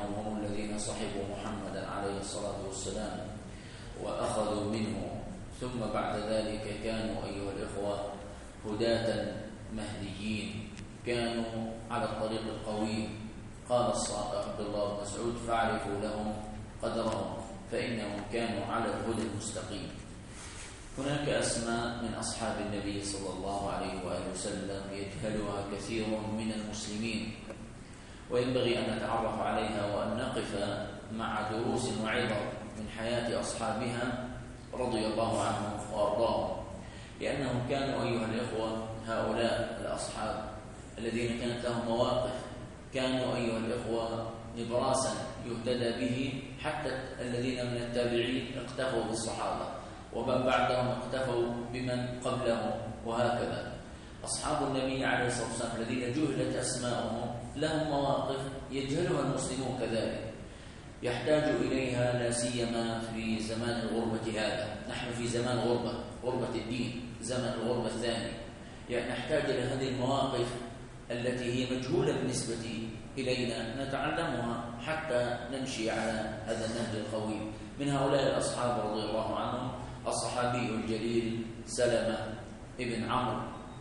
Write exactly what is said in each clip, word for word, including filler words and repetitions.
لأنهم هم الذين صحبوا محمدا عليه الصلاة والسلام وأخذوا منه، ثم بعد ذلك كانوا أيها الإخوة هداة مهديين، كانوا على الطريق القويم. قال عبد الله بن مسعود: فاعرفوا لهم قدرهم فإنهم كانوا على الهدى المستقيم. هناك أسماء من أصحاب النبي صلى الله عليه وآله وسلم يجهلها كثير من المسلمين، وينبغي أن نتعرف عليها وأن نقف مع دروس وعظة من حياة أصحابها رضي الله عنهم وأرضاهم، لأنهم كانوا أيها الإخوة هؤلاء الأصحاب الذين كانت لهم مواقف، كانوا أيها الإخوة نبراسا يهتدى به، حتى الذين من التابعين اقتفوا بالصحابة، ومن بعدهم اقتفوا بمن قبلهم، وهكذا. أصحاب النبي عليه الصلاة والسلام الذين جهلت أسماءهم لهم مواقف يجهلها المسلمون كذلك، يحتاج إليها لا سيما في زمان الغربة هذا. نحن في زمان غربة، غربة الدين، زمن الغربة الثاني، يعني نحتاج إلى هذه المواقف التي هي مجهولة بالنسبة إلينا نتعلمها حتى نمشي على هذا النهج القويم. من هؤلاء الأصحاب رضي الله عنهم الصحابي الجليل سلمة ابن عمرو،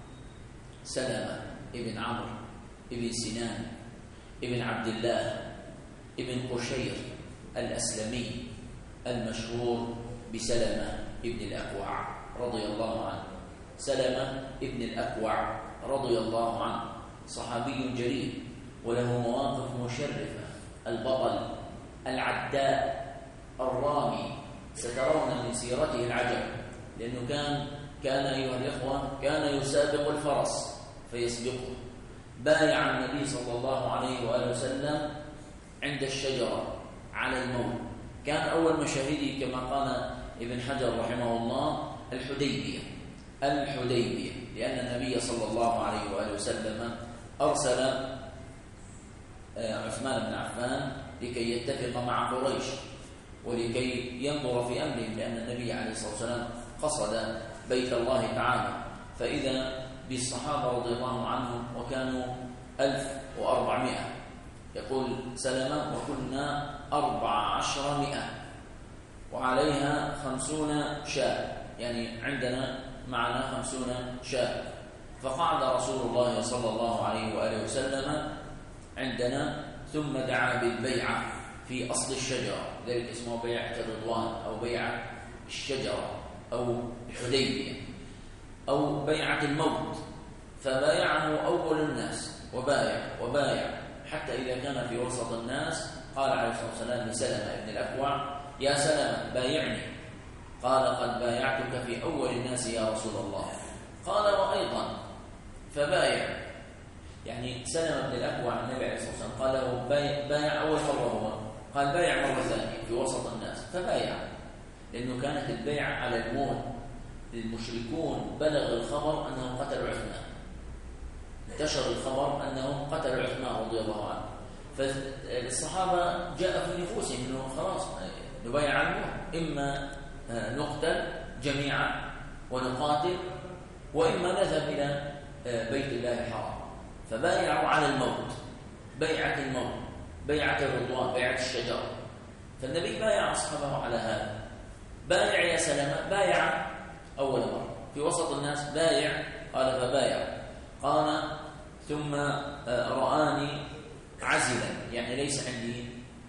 سلمة ابن عمرو ابن سنان ابن عبد الله ابن قشير الأسلمي المشهور بسلمة ابن الأكوع رضي الله عنه. سلمة ابن الأكوع رضي الله عنه صحابي جليل وله مواقف مشرفة، البطل العداء الرامي، سترون من سيرته العجب، لأنه كان كان أيها الإخوة كان يسابق الفرس فيسبقه. بايع النبي صلى الله عليه وآله وسلم عند الشجرة على الموت. كان أول مشاهده كما قال ابن حجر رحمه الله الحديبية، الحديبية لأن النبي صلى الله عليه وآله وسلم أرسل عثمان بن عفان لكي يتفق مع قريش ولكي ينظر في أمرهم، لأن النبي عليه الصلاة والسلام قصد بيت الله تعالى، فإذا بالصحابة رضي الله عنهم وكانوا ألف وأربعمائة. يقول سلمة: وكنا أربع عشر مئة وعليها خمسون شاة، يعني عندنا معنا خمسون شاة. فقعد رسول الله صلى الله عليه وآله وسلم عندنا ثم دعا بالبيعة في أصل الشجرة، ذلك اسمه بيعة الرضوان أو بيعة الشجرة أو الحديبية أو بيعة الموت. فبايعه أول الناس وبايع وبايع حتى إذا كان في وسط الناس قال عليه الصلاة والسلام لسلمة بن الأكوع: يا سلمة بايعني. قال: قد بايعتك في أول الناس يا رسول الله. قال: وأيضا. فبايع، يعني سلمة بن الأكوع النبي عليه الصلاة والسلام قال له بايع, بايع أول مرة، هو قال بايع مرة ثانية في وسط الناس، فبايع، لأنه كانت البيعة على الموت. المشركون بلغ الخبر أنهم قتلوا عثمان، انتشر الخبر أنهم قتلوا عثمان رضي الله عنه، فالصحابة جاء في نفوسهم أنه خلاص نبايع على الموت، إما نقتل جميعا ونقاتل، وإما نذهب إلى بيت الله الحرام. فبايعوا على الموت، بيعة الموت، بيعة الرضوان، بيعة الشجرة. فالنبي بايع أصحابه على هذا. بايع يا سلمة، بايع أول مرة في وسط الناس، بايع. قال: فبايع. قال: ثم رآني عزلا، يعني ليس عندي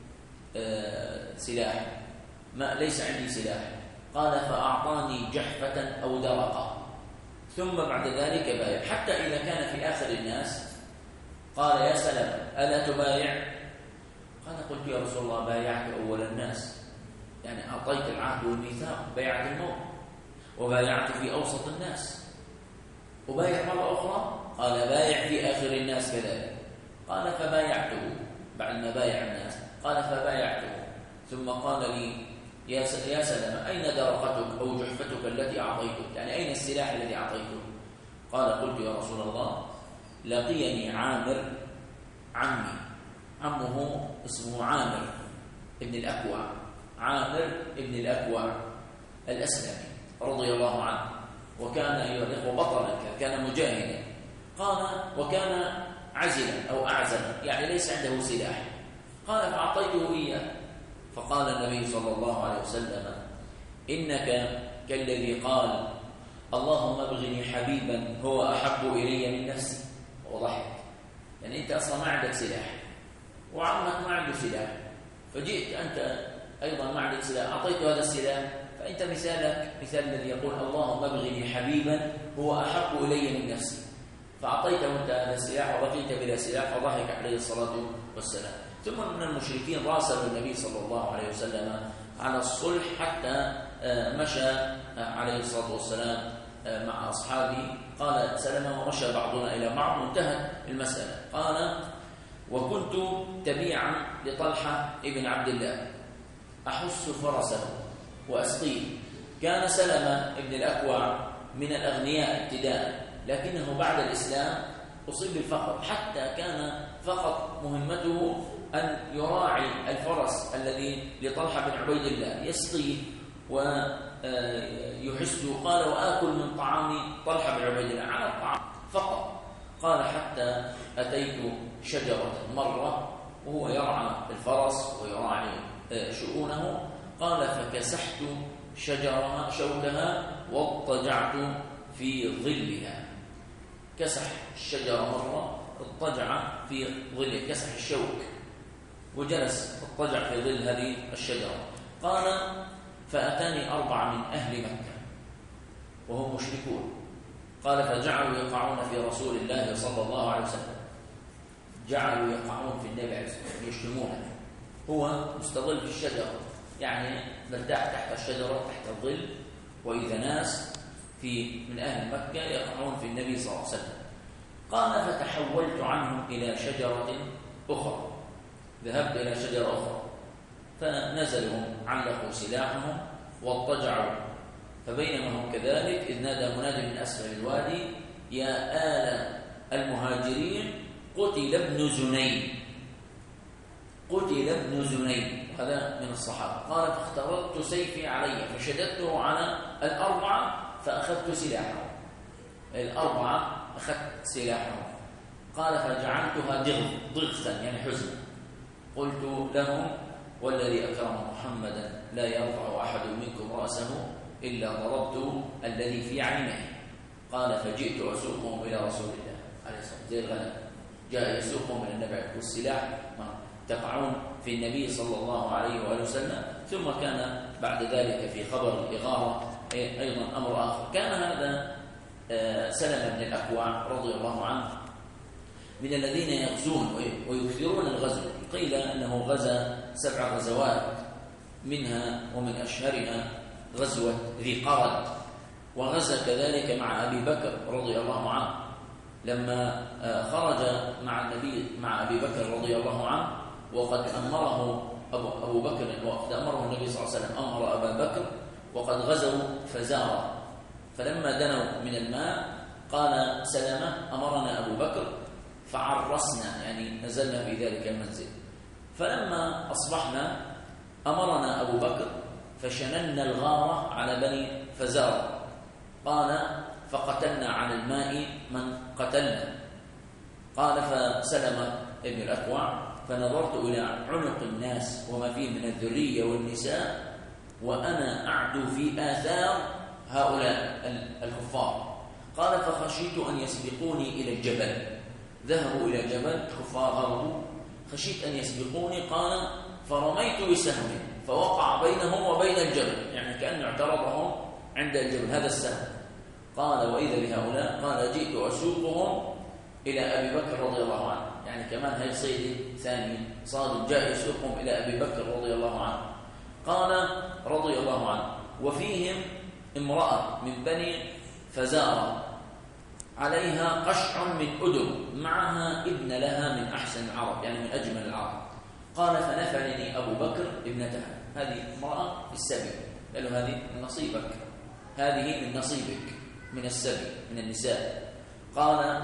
سلاح، ما ليس عندي سلاح. قال: فأعطاني جحفة أو درقة، ثم بعد ذلك بايع، حتى إذا كان في آخر الناس قال: يا سلام ألا تبايع؟ قال: قلت يا رسول الله بايعت أول الناس، يعني أعطيت العهد والميثاق بيعة الموت، وبايعت في أوسط الناس، وبايع مرة أخرى. قال: بايع في آخر الناس كذلك. قال: فبايعته بعد ما بايع الناس. قال: فبايعته. ثم قال لي: يا يا سلمة أين درقتك أو جحفتك التي أعطيتك؟ يعني أين السلاح الذي أعطيته؟ قال: قلت يا رسول الله لقيني عامر عمي، عمه اسمه عامر ابن الأكوع، عامر ابن الأكوع الأسلمي رضي الله عنه، وكان أيها الإخوة بطلا، كان مجاهدا. قال: وكان عزلا أو أعزل، يعني ليس عنده سلاح، قال فأعطيته إياه. فقال النبي صلى الله عليه وسلم: إنك كالذي قال اللهم ابغني حبيبا هو أحب إلي من نفسي. وضحك، يعني أنت أصلا ما عندك سلاح وعمك ما عنده سلاح، فجئت أنت أيضا ما عندك سلاح، أعطيته هذا السلاح، فأنت مثالك مثال الذي يقول اللهم ابغني حبيبا هو أحب إلي من نفسي، فأعطيته أنت هذا السلاح وبقيت بلا سلاح. فضحك عليه الصلاة والسلام. ثم من المشركين راسلوا النبي صلى الله عليه وسلم على الصلح حتى مشى عليه الصلاة والسلام مع أصحابه. قال سلم ومشى بعضنا إلى بعض وانتهت المسألة. قال: وكنت تبيعا لطلحة ابن عبد الله أحس فرسه وأسقيه. كان سلمة ابن الأكوع من الأغنياء ابتداء، لكنه بعد الإسلام أصيب بالفقر، حتى كان فقط مهمته أن يراعي الفرس الذي لطلحة بن عبيد الله، يسقيه ويحسه. قال: وآكل من طعام طلحة بن عبيد الله على الطعام فقط. قال: حتى أتيت شجرة مرة وهو يرعى الفرس ويراعي شؤونه. قال: فكسحت شجرها شوكها واضطجعت في ظلها. كسح الشجرة مرة، اضطجع في ظلها، كسح الشوك وجلس اضطجع في ظل هذه الشجرة. قال: فأتاني أربعة من أهل مكة وهم مشركون. قال: فجعلوا يقعون في رسول الله صلى الله عليه وسلم، جعلوا يقعون في النبي عليه الصلاة والسلام، يشتمونه. هو مستظل في الشجرة، يعني مرتاح تحت الشجرة تحت الظل، وإذا ناس في من أهل مكة يقعون في النبي صلى الله عليه وسلم. قال: فتحولت عنهم إلى شجرة أخرى، ذهبت إلى شجرة أخرى فنزلوا علقوا سلاحهم واضطجعوا. فبينما هم كذلك إذ نادى منادي من أسفل الوادي: يا آل المهاجرين قتل ابن زنين، قتل ابن زنين. هذا من الصحابة. قال: فاخترت سيفي علي فشددته على الأربعة فأخذت سلاحهم، الأربعة أخذت سلاحهم. قال: فجعلتها ضغثا يعني حزنا. قلت لهم: والذي أكرم محمدا لا يرفع أحد منكم رأسه إلا ضربت الذي في عينه. قال: فجئت أسوقهم إلى رسول الله عليه الصلاة والسلام، زي الغنم جاء يسوقهم إلى النبي والسلاح تقعون في النبي صلى الله عليه وآله وسلم. ثم كان بعد ذلك في خبر الإغارة أيضا أمر آخر. كان هذا سلمة بن الأكوع رضي الله عنه من الذين يغزون ويكثرون الغزو. قيل أنه غزا سبع غزوات، منها ومن أشهرها غزوة ذي قرد، وغزا كذلك مع أبي بكر رضي الله عنه لما خرج مع النبي مع أبي بكر رضي الله عنه، وقد أمره أبو, أبو بكر وقد أمره النبي صلى الله عليه وسلم أمر أبا بكر، وقد غزوا فزارا. فلما دنوا من الماء قال سلمة: أمرنا أبو بكر فعرسنا، يعني نزلنا في ذلك المنزل. فلما أصبحنا أمرنا أبو بكر فشننا الغارة على بني فزارة. قال: فقتلنا على الماء من قتلنا. قال: فسلم ابن الأكوع فنظرت إلى عنق الناس وما فيه من الذرية والنساء وأنا أعدو في آثار هؤلاء الكفار. قال: فخشيت أن يسبقوني إلى الجبل. ذهبوا إلى الجبل الكفار هربوا، خشيت أن يسبقوني. قال: فرميت بسهم فوقع بينهم وبين الجبل، يعني كأنه اعترضهم عند الجبل هذا السهم. قال: وإذا بهؤلاء. قال: جئت أسوقهم إلى أبي بكر رضي الله عنه، يعني كمان هي صيد ثاني صادق، جاء يسوقهم إلى أبي بكر رضي الله عنه. قال رضي الله عنه: وفيهم امرأة من بني فزارة عليها قشع من أدم، معها ابن لها من أحسن العرب، يعني من أجمل العرب. قال: فنفعني أبو بكر ابنتها، هذه امرأة في السبي، قال له: هذه من نصيبك، هذه من نصيبك من السبي من النساء. قال: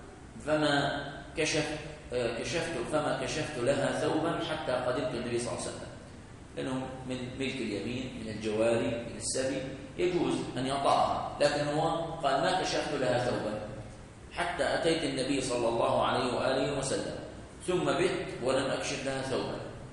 فما كشف كشفت فما كشفت لها ثوبا حتى قدمت النبي صلى الله عليه وسلم، لأنه من ملك اليمين من الجواري من السبي يجوز أن يطأها، لكن هو قال: ما كشفت لها ثوبا حتى أتيت النبي صلى الله عليه وآله وسلم، ثم بت ولم أكشف لها ثوبا.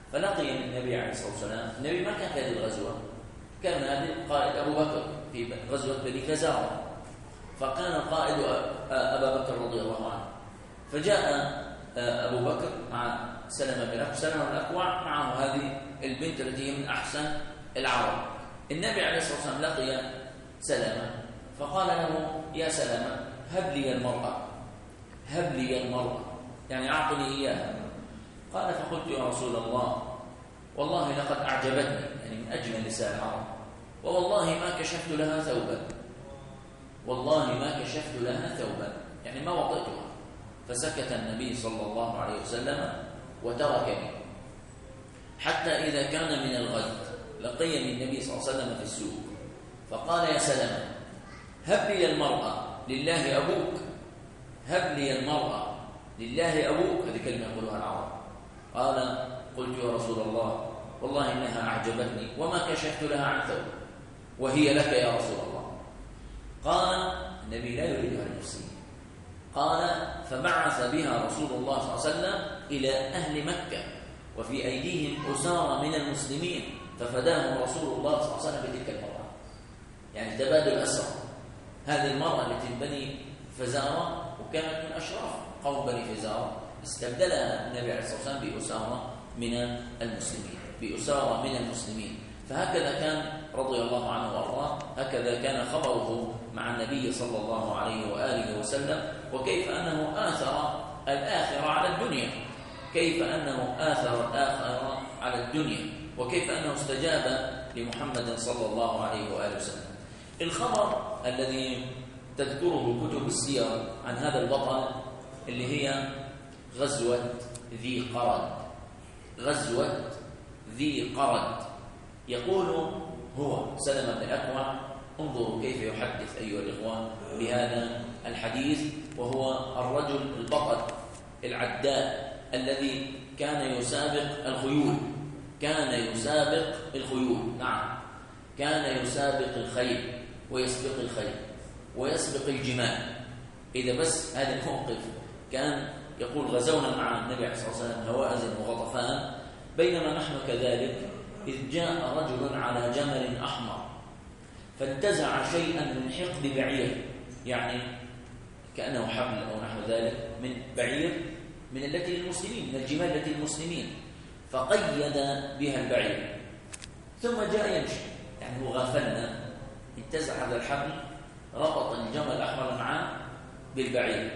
فلقي النبي عليه الصلاة والسلام. النبي ما كان في هذه الغزوة، كان هذه قائد أبو بكر في غزوة بني فزارة، فكان القائد أبا بكر رضي الله عنه. فجاء أبو بكر مع سلمة بن الأكوع، سلمة بن الأكوع معه هذه البنت التي هي من أحسن العرب. النبي عليه الصلاة والسلام لقي سلمة فقال له: يا سلمة، هب لي المرأة، هب لي المرأة، يعني أعطني إياها. قال: فقلت: يا رسول الله، والله لقد أعجبتني، يعني من أجمل نساء العرب، ووالله ما كشفت لها ثوبا، والله ما كشفت لها ثوبا، يعني ما وطئتها. فسكت النبي صلى الله عليه وسلم وتركني، حتى إذا كان من الغد لقيني النبي صلى الله عليه وسلم في السوق فقال: يا سلمة، هب لي المرأة لله أبوك، هب لي المرأة لله أبوك. هذه كلمة يقولها العرب. قال: قلت: يا رسول الله، والله إنها أعجبتني وما كشفت لها عن ثوب، وهي لك يا رسول الله. قال النبي: لا يريدها لنفسه. قال: فبعث بها رسول الله صلى الله عليه وسلم إلى أهل مكة، وفي أيديهم أسارى من المسلمين، ففداهم رسول الله صلى الله عليه وسلم بتلك المرأة. يعني تبادل أسرى. هذه المرأة التي من بني فزارة وكانت من أشراف قوم بني فزارة، استبدلها النبي عليه الصلاة والسلام بأسارى من المسلمين، بأسارى من المسلمين. فهكذا كان رضي الله عنه وارضاه، هكذا كان خبره مع النبي صلى الله عليه وآله وسلم، وكيف أنه آثر الآخرة على الدنيا، كيف أنه آثر الآخرة على الدنيا، وكيف أنه استجاب لمحمد صلى الله عليه وآله وسلم. الخبر الذي تذكره كتب السير عن هذا البطل اللي هي غزوة ذي قرد، غزوة ذي قرد. يقول هو سلمة بن الأكوع، انظروا كيف يحدث أيها الإخوان بهذا الحديث، وهو الرجل البطل العداء الذي كان يسابق الخيول، كان يسابق الخيول، نعم، كان يسابق الخيل ويسبق الخيل ويسبق الجمال. إذا بس هذا الموقف كان يقول: غزونا مع النبي عليه الصلاة والسلام هوازن وغطفان، بينما نحن كذلك إذ جاء رجل على جمل أحمر فانتزع شيئا من حقد بعير، يعني كأنه حبل أو نحو ذلك من بعير من التي للمسلمين، من الجمال التي للمسلمين، فقيد بها البعير ثم جاء يمشي. يعني هو غافلنا، انتزع هذا الحبل، ربط الجمل الأحمر معه بالبعير،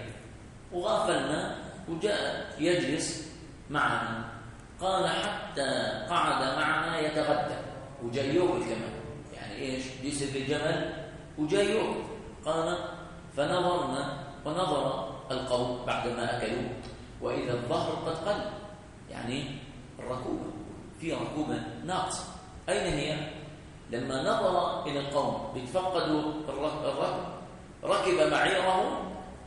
وغافلنا وجاء يجلس معنا. قال: حتى قعد معنا يتغدى، وجاء يوكل كمان، يعني ايش؟ يسر الجمل وجاء يوكل. قال: فنظرنا، ونظر القوم بعدما أكلوا، وإذا الظهر قد قل، يعني الركوبة، في ركوبة ناقصة. أين هي؟ لما نظر إلى القوم بيتفقدوا الركب، ركب بعيره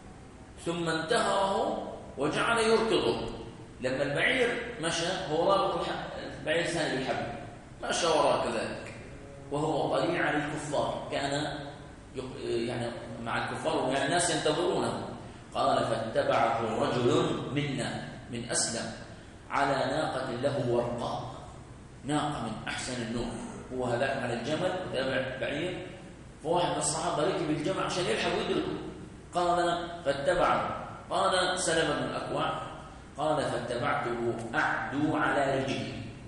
ثم انتهره وجعل يركضه. لما البعير مشى هو رابط البعير ثاني بالحبل، مشى وراء كذلك، وهو طليع على الكفار، كان يعني مع الكفار ومع الناس ينتظرونه. قال: فاتبعه رجل منا من أسلم على ناقة له ورقاء، ناقة من أحسن النوع، هو هذاك على الجمل وتابع بعير، فواحد من الصحابة ركب الجمل عشان يلحق ويدركه. قال: فاتبعه. قال سلمة بن الأكوع: قال: فاتبعته أعدو على رجلي.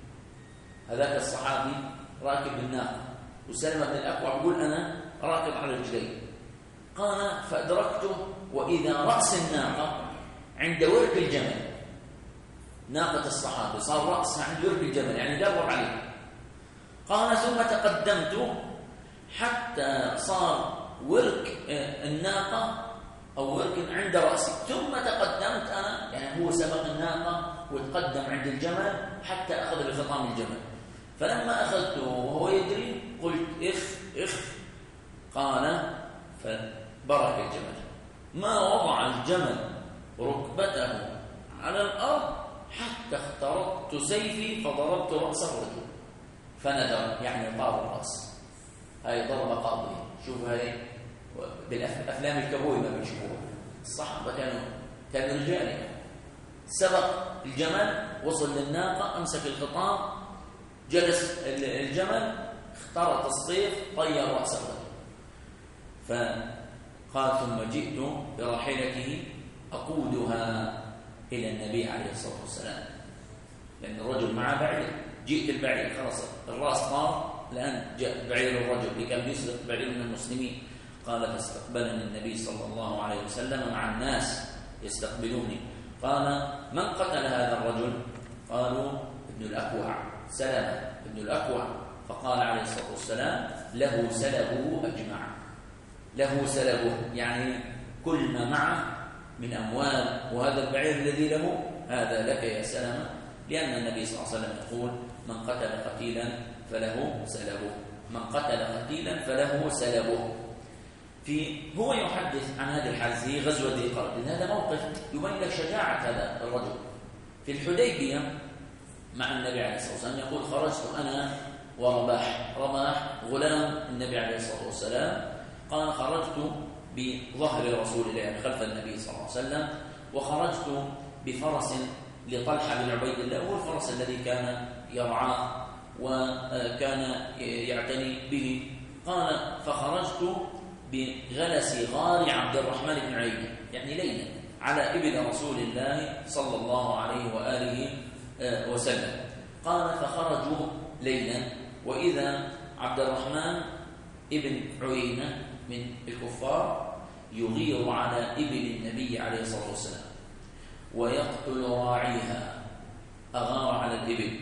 هذاك الصحابي راكب الناقة، وسلمة بن الأكوع يقول: أنا راكب على رجلي. قال: فأدركته وإذا رأس الناقة عند ورك الجمل، ناقة الصحابي صار رأسها عند ورك الجمل، يعني دور عليه. قال: ثم تقدمت حتى صار ورك الناقة أو ورك عند رأسي، ثم تقدمت أنا، يعني هو سبق الناقة وتقدم عند الجمل حتى أخذ بخطام الجمل. فلما أخذته وهو يدري قلت: إخ إخ. قال: فبرك الجمل، ما وضع الجمل ركبته على الأرض حتى اخترقت سيفي فضربت رأس الرجل فندر، يعني طار الرأس. هاي ضربة قاضية. شوف هاي بالأفلام الكابوي ما بنشوفوها. الصحابة كانوا كانوا رجال، سبق الجمل، وصل للناقة، أمسك الخطام، جلس الجمل، اخترط الصيف، طير رأسه. فقال ثم جئت براحلته أقودها إلى النبي عليه الصلاة والسلام، لأن الرجل معه بعير. جئت البعير، خلاص الرأس طار، الآن جاء بعير الرجل اللي كان يسرق بعير من المسلمين. قال فاستقبلني النبي صلى الله عليه وسلم مع الناس يستقبلوني. قال من قتل هذا الرجل؟ قالوا ابن الأكوع، سلمة ابن الأكوع. فقال عليه الصلاة والسلام له سلبه أجمع، له سلبه يعني كل ما معه من أموال، وهذا البعير الذي له هذا لك يا سلمة، لأن النبي صلى الله عليه وسلم يقول من قتل قتيلا فله سلبه، من قتل قتيلا فله سلبه. في هو يحدث عن هذه الحادثة، غزوة ذي قرد. هذا موقف يبين لك شجاعة هذا الرجل. في الحديبية مع النبي عليه الصلاة والسلام يقول خرجت أنا ورباح، رباح غلام النبي عليه الصلاة والسلام. قال خرجت بظهر رسول الله، يعني خلف النبي صلى الله عليه وسلم، وخرجت بفرس لطلحة بن عبيد الله، هو الفرس الذي كان يرعاه وكان يعتني به. قال فخرجت بغلس غار عبد الرحمن بن عيينة، يعني ليلا، على إبل رسول الله صلى الله عليه وآله وسلم. قال فخرجوا ليلا، وإذا عبد الرحمن ابن عيينة من الكفار يغير على إبل النبي عليه الصلاة والسلام ويقتل راعيها. أغار على الإبل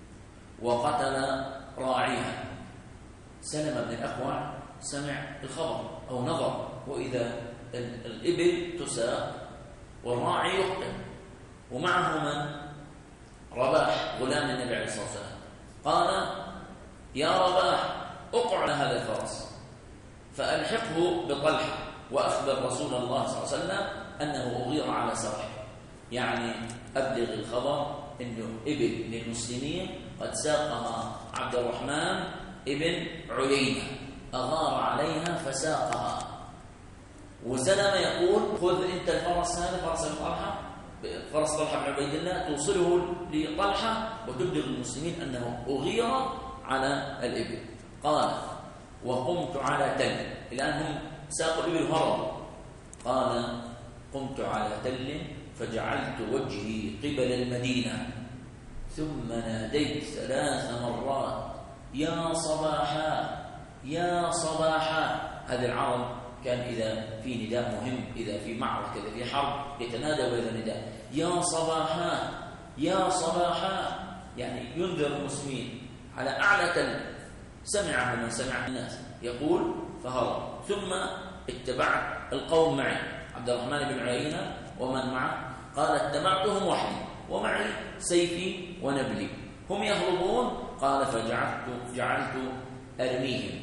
وقتل راعيها. سلمة بن الأكوع سمع الخبر أو نظر، وإذا الإبل تساق والراعي يقتل، ومعه من؟ رباح غلام النبي عليه الصلاة والسلام. قال يا رباح اقع على هذا الفرس فألحقه بطلحة وأخبر رسول الله صلى الله عليه وسلم أنه أغير على سرح، يعني أبلغ الخبر أنه إبل للمسلمين قد ساقها عبد الرحمن ابن عيينة، أغار عليها فساقها. وسلمة يقول خذ أنت الفرس هذا، فرس طلحة، فرس طلحة بن عبيد الله، توصله لطلحة وتبلغ المسلمين أنه أغير على الإبل. قال وقمت على تل، الآن هم ساقوا الإبل هربوا. قال قمت على تل فجعلت وجهي قبل المدينة، ثم ناديت ثلاث مرات يا صباحا يا صباحا. هذا العرب كان إذا في نداء مهم، إذا في معركة، إذا في حرب، يتنادى بهذا النداء يا صباحا يا صباحا، يعني ينذر المسلمين على أعلى تل. سمعه من سمع الناس يقول فهرب. ثم اتبعت القوم معي، عبد الرحمن بن عيينة ومن معه. قال اتبعتهم وحدي ومعي سيفي ونبلي، هم يهربون. قال فجعلت جعلت أرميهم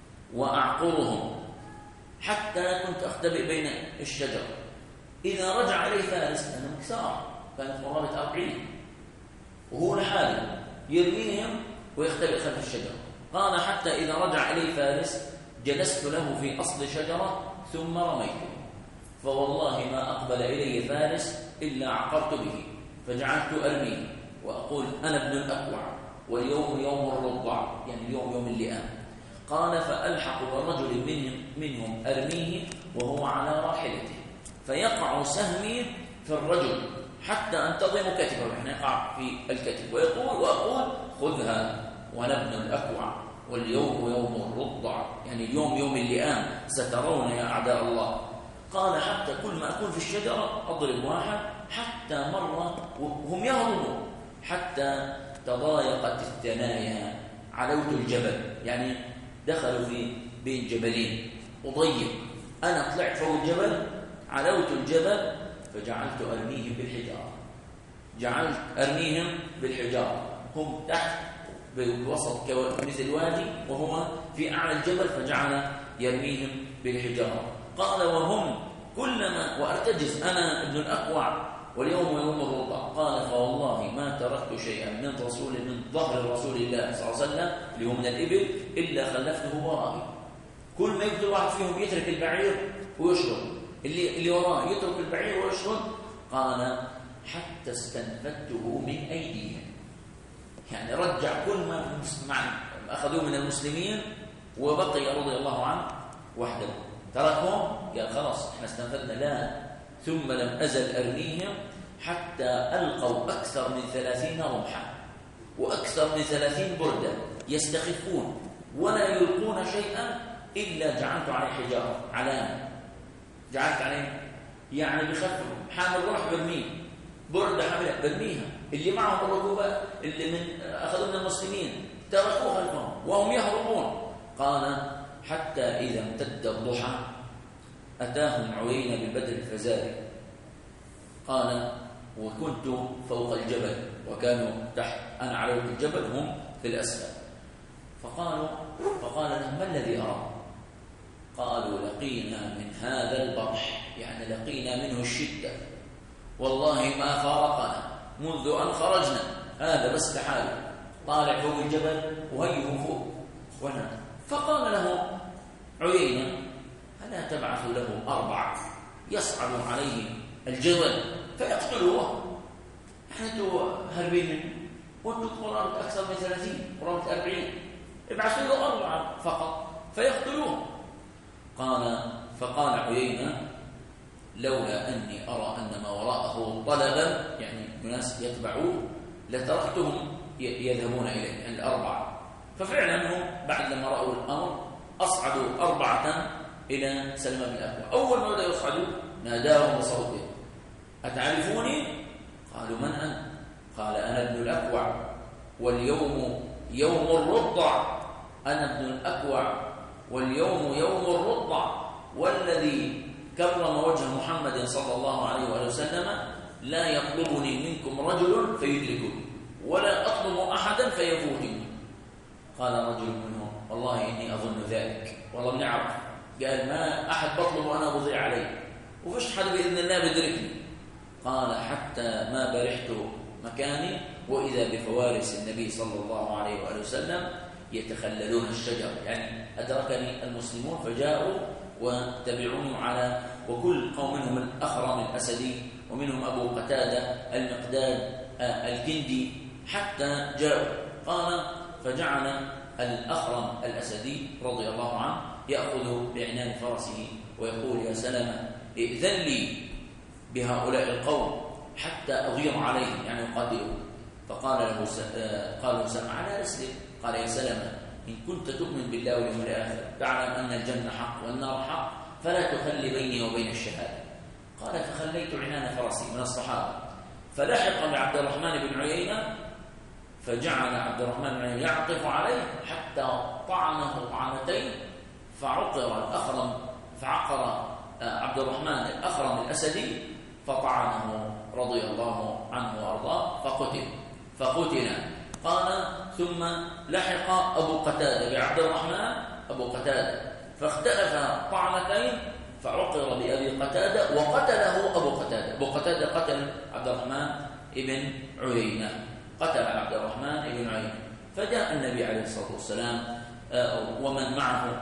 وأعقرهم حتى كنت أختبئ بين الشجر. إذا رجع إليه فارس، أنا مكسار، كانت قرابة أربعين، وهو لحاله يرميهم ويختبئ خلف الشجرة. قال حتى إذا رجع إليه فارس جلست له في أصل شجرة ثم رميته، فوالله ما أقبل إلي فارس إلا عقرت به، فجعلت أرميه وأقول أنا ابن الأكوع واليوم يوم الرضع، يعني اليوم يوم اللئام. قال فألحق برجل منهم, منهم أرميه وهو على راحلته، فيقع سهمي في الرجل حتى أنتظم كتفه، يعني يقع في الكتف، ويقول وأقول خذها وأنا ابن الأكوع واليوم يوم الرضع، يعني اليوم يوم اللئام، سترون يا أعداء الله. قال حتى كل ما أكون في الشجرة أضرب واحد، حتى مرة وهم يهربون حتى تضايقت الثنايا، علوت الجبل، يعني دخلوا في بين جبلين وضيق، أنا طلعت فوق الجبل، علوت الجبل فجعلت أرميهم بالحجارة، جعلت أرميهم بالحجارة، هم تحت بوسط مثل وادي وهما في أعلى الجبل، فجعل يرميهم بالحجارة. قال وهم كلما وأرتجز أنا ابن الأكوع واليوم يوم الرضع. قال فوالله ما تركت شيئا من رسول من ظهر رسول الله صلى الله عليه وسلم اللي هو من الإبل إلا خلفته ورائي. كل ما يقتل واحد فيهم يترك البعير ويشرب، اللي اللي وراه يترك البعير ويشرب. قال حتى استنفدته من أيديهم. يعني رجع كل ما أخذوه من المسلمين وبقي رضي الله عنه وحده، تركهم قال خلاص احنا استنفدنا. لا، ثم لم أزل أرميهم حتى ألقوا أكثر من ثلاثين رمحا وأكثر من ثلاثين بردة يستخفون ولا يلقون شيئا إلا جعلت عليه حجارة علامة، جعلت عليه يعني بخفهم. حامل رمح برميه، بردة حاملة برميها، اللي معهم الركوبة اللي من أخذوا من المسلمين تركوها خلفهم وهم يهربون. قال حتى إذا امتد الضحى أتاهم عيينة بالبدر الفزاري. قال وكنت فوق الجبل وكانوا تحت، أنا على الجبل هم في الأسفل. فقالوا فقال لهم ما الذي أراه؟ قالوا لقينا من هذا البطح، يعني لقينا منه الشدة، والله ما فارقنا منذ أن خرجنا، هذا بس لحاله طالع فوق الجبل وهيه فوق ونام. فقال له عيينة ألا تبعث له أربعة يصعد عليه الجبل فيقتلوه؟ احنا هربين منه وانتم قرابة أكثر من ثلاثين، قرابة أربعين، ابعثوا له أربعة فقط فيقتلوه. قال فقال عيينة لولا أني أرى أن ما وراءه طلبا، يعني الناس يتبعوه، لتركتهم يذهبون إليه، يعني الأربعة. ففعلا هم بعد لما رأوا الأمر أصعدوا أربعة إلى سلمة بن الأكوع. أول ما بدأوا يصعدوا ناداهم بصوته أتعرفوني؟ قالوا من أنت؟ قال أنا ابن الأكوع واليوم يوم الرضع، أنا ابن الأكوع واليوم يوم الرضع، والذي كرم وجه محمد صلى الله عليه وآله وسلم لا يطلبني منكم رجل فيدركني ولا أطلب أحدا فيفوتني. قال رجل منهم والله إني أظن ذلك، والله بنعرف. قال ما أحد بطلب وأنا بضيع عليه، وفش حد بإذن الله بدركني. قال حتى ما برحت مكاني وإذا بفوارس النبي صلى الله عليه وآله وسلم يتخللون الشجر، يعني أدركني المسلمون فجاءوا وتبعوني على، وكل قوم منهم الأخرم الأسدي ومنهم أبو قتادة المقداد الكندي حتى جاءوا. قال فجعل الأخرم الأسدي رضي الله عنه يأخذ بعنان فرسه ويقول يا سلمة ائذن لي بهؤلاء القوم حتى أغير عليهم، يعني أقاتلهم. فقال له س... قالوا سمع على رسله. قال يا سلمة إن كنت تؤمن بالله واليوم الآخر تعلم أن الجنة حق والنار حق، فلا تخلي بيني وبين الشهادة. قال فخليت عنان فرسي من الصحابة، فلحق بعبد الرحمن بن عيينة، فجعل عبد الرحمن بن عيينة يعطف عليه حتى طعنه طعنتين، فعقر الأخرم فعقر عبد الرحمن الأخرم الأسدي فطعنه رضي الله عنه وأرضاه فقتل فقتل قال ثم لحق أبو قتادة بعبد الرحمن أبو قتادة فاختلف طعنتين، فعقر بأبي قتادة وقتله أبو قتادة. أبو قتادة قتل عبد الرحمن ابن عيينة، قتل عبد الرحمن ابن عيينة. فجاء النبي عليه الصلاة والسلام ومن معه،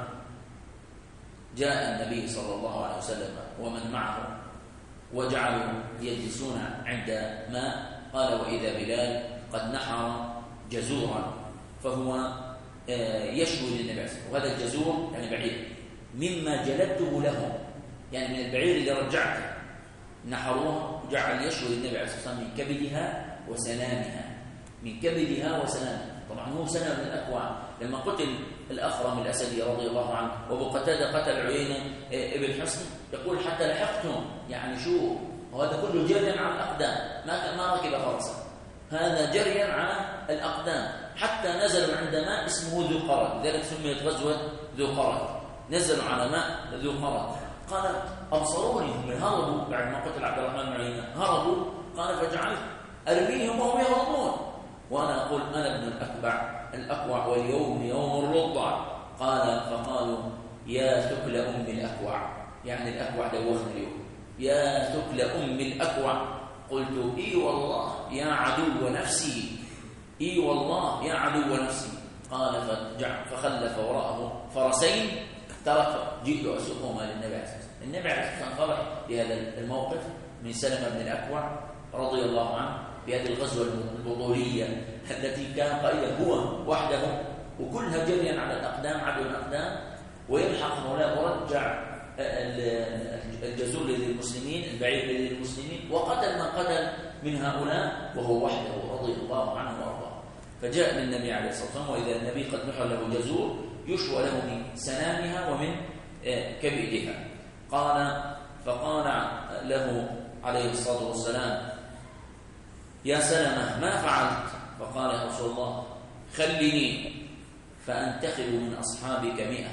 جاء النبي صلى الله عليه وسلم ومن معه وجعلوا يجلسون عند ماء. قال وإذا بلال قد نحر جزورا فهو يشوي للنبي عليه الصلاة والسلام، وهذا الجزور يعني بعير مما جلبته لهم، يعني من البعير اللي رجعته نحروه وجعل يشوي للنبي عليه الصلاة والسلام من كبدها وسنامها، من كبدها وسنامها. طبعا هو سنة من الأكوع لما قتل الأخرم الأسدي رضي الله عنه وأبو قتادة قتل عيينة ابن حصن، يقول حتى لحقتهم، يعني شو وهذا كله جريا على الأقدام، ما ما ركب فرسا، هذا جريا على الأقدام حتى نزلوا عند ماء اسمه ذو قرد، لذلك سميت غزوة ذو قرد. نزلوا على ماء ذو قرد. قال أبصروني هم هربوا بعد ما قتل عبد الرحمن بن عيينة، هربوا. قال فجعلت أرميهم وهم يهربون وأنا أقول أنا ابن الأكبع الأكوع واليوم يوم الرضع. قال فقالوا يا ثكل أم الأكوع، يعني الأكوع دوخنا اليوم، يا ثكل أم الأكوع. قلت إي والله يا عدو نفسي، إي والله يا عدو نفسي. قال فخلف وراءه فرسين ترك جئت أسوقهما للنبي عليه الصلاة والسلام. النبي عليه الصلاة والسلام فرح بهذا الموقف من سلمة بن الأكوع رضي الله عنه في هذه الغزوة البطولية التي كان قائدا هو وحده وكلها جريا على الأقدام عدو الأقدام، ويلحق مولاه ورجع الجزور للمسلمين البعير للمسلمين، وقتل من قتل من هؤلاء وهو وحده رضي الله عنه وارضاه. فجاء للنبي عليه الصلاة والسلام وإذا النبي قد نحر له جزور يشوى له من سنامها ومن كبدها. قال فقال له عليه الصلاة والسلام: يا سلمة ما فعلت؟ فقال: يا رسول الله خلني فأنتخب من أصحابك مئة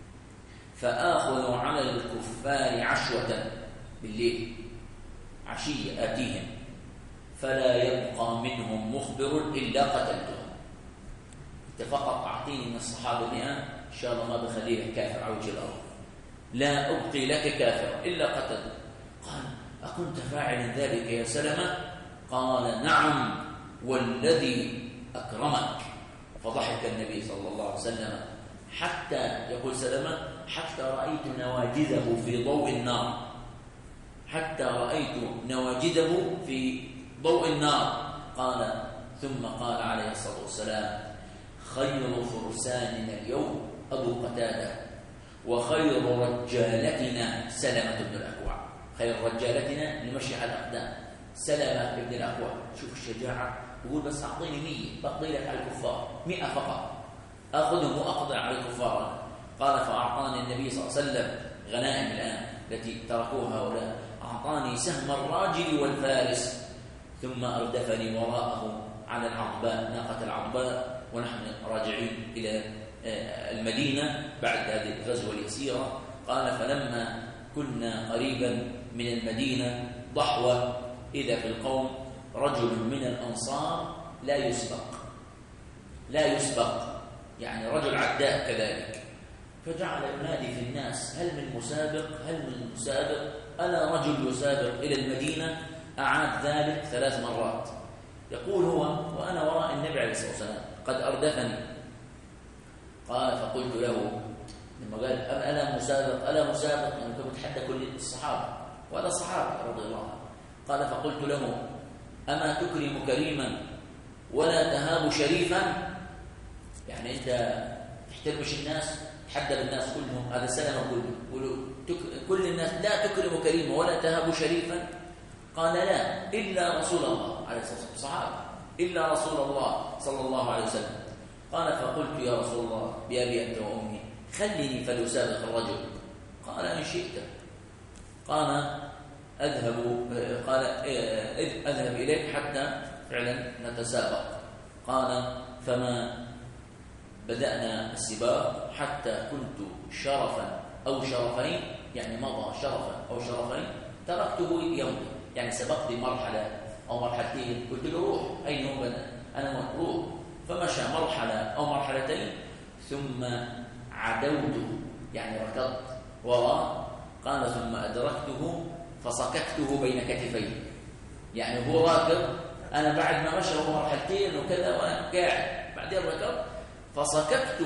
فآخذ على الكفار عشوة بالليل عشية آتيهم فلا يبقى منهم مخبر إلا قتلته. أنت فقط أعطيني من الصحابة مئة إن شاء الله ما بخليه كافر على وجه الأرض، لا أبقي لك كافر إلا قتلته. قال: أكنت فاعلا ذلك يا سلمة؟ قال: نعم والذي أكرمك. فضحك النبي صلى الله عليه وسلم حتى يقول سلمة حتى رأيت نواجذه في ضوء النار، حتى رأيت نواجذه في ضوء النار. قال ثم قال عليه الصلاة والسلام: خير فرساننا اليوم أبو قتادة وخير رجالتنا سلمة بن الأكوع. خير رجالتنا لمشي على الأقدام سلمة بن الأكوع. شوف الشجاعة، يقول بس أعطيني مية بقضي لك على الكفار، مئة فقط أخذهم وأقضي على الكفار. قال فأعطاني النبي صلى الله عليه وسلم غنائم الآن التي تركوها هؤلاء، أعطاني سهم الراجل والفارس ثم أردفني وراءه على العضباء، ناقة العضباء، ونحن راجعين إلى المدينة بعد هذه الغزوة اليسيرة. قال فلما كنا قريبا من المدينة ضحوة إذا في القوم رجل من الأنصار لا يسبق، لا يسبق يعني رجل عداء كذلك، فجعل ينادي في الناس: هل من مسابق؟ هل من مسابق؟ ألا رجل يسابق إلى المدينة؟ أعاد ذلك ثلاث مرات. يقول هو وأنا وراء النبي عليه الصلاة والسلام قد أردفني. قال فقلت له لما قال ألا مسابق ألا مسابق يعني كنت بتحدى كل الصحابة وهذا صحابة رضي الله عنه. قال فقلت له: أما تكرم كريما ولا تهاب شريفا؟ يعني أنت تحترمش الناس، تحدى بالناس كلهم، هذا سلمة كله، كل الناس لا تكرم كريما ولا تهاب شريفا؟ قال: لا إلا رسول الله عليه الصلاة والسلام، صحابة إلا رسول الله صلى الله عليه وسلم. قال فقلت: يا رسول الله بأبي أنت وأمي خلني فليسابق الرجل. قال: إن شئت. قال: أذهب قال أذهب إليك حتى فعلا نتسابق. قال فما بدأنا السباق حتى كنت شرفا أو شرفين، يعني مضى شرفا أو شرفين تركته يومي، يعني سبقت مرحلة أو مرحلتين، قلت له روح أين هو أنا روح، فمشى مرحلة أو مرحلتين ثم عدوته يعني ركضت وراء. قال ثم أدركته فصككته بين كتفيه، يعني هو راكب أنا بعد ما مشى هو مرحلتين وكذا وأنا قاعد بعدين ركض فصككت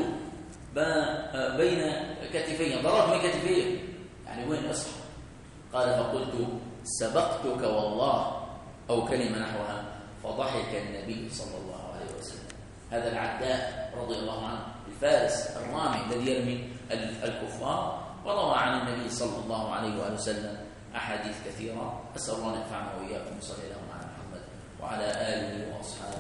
بين كتفيه، ضربني كتفيه يعني وين أصحى. قال فقلت سبقتك والله أو كلمة نحوها، فضحك النبي صلى الله عليه وسلم. هذا العداء رضي الله عنه الفارس الرامي الذي يرمي الكفار، وروى عن النبي صلى الله عليه وآله وسلم أحاديث كثيرة. أسأل الله أن ينفعنا وإياكم وصلى الله على محمد وعلى آله وأصحابه.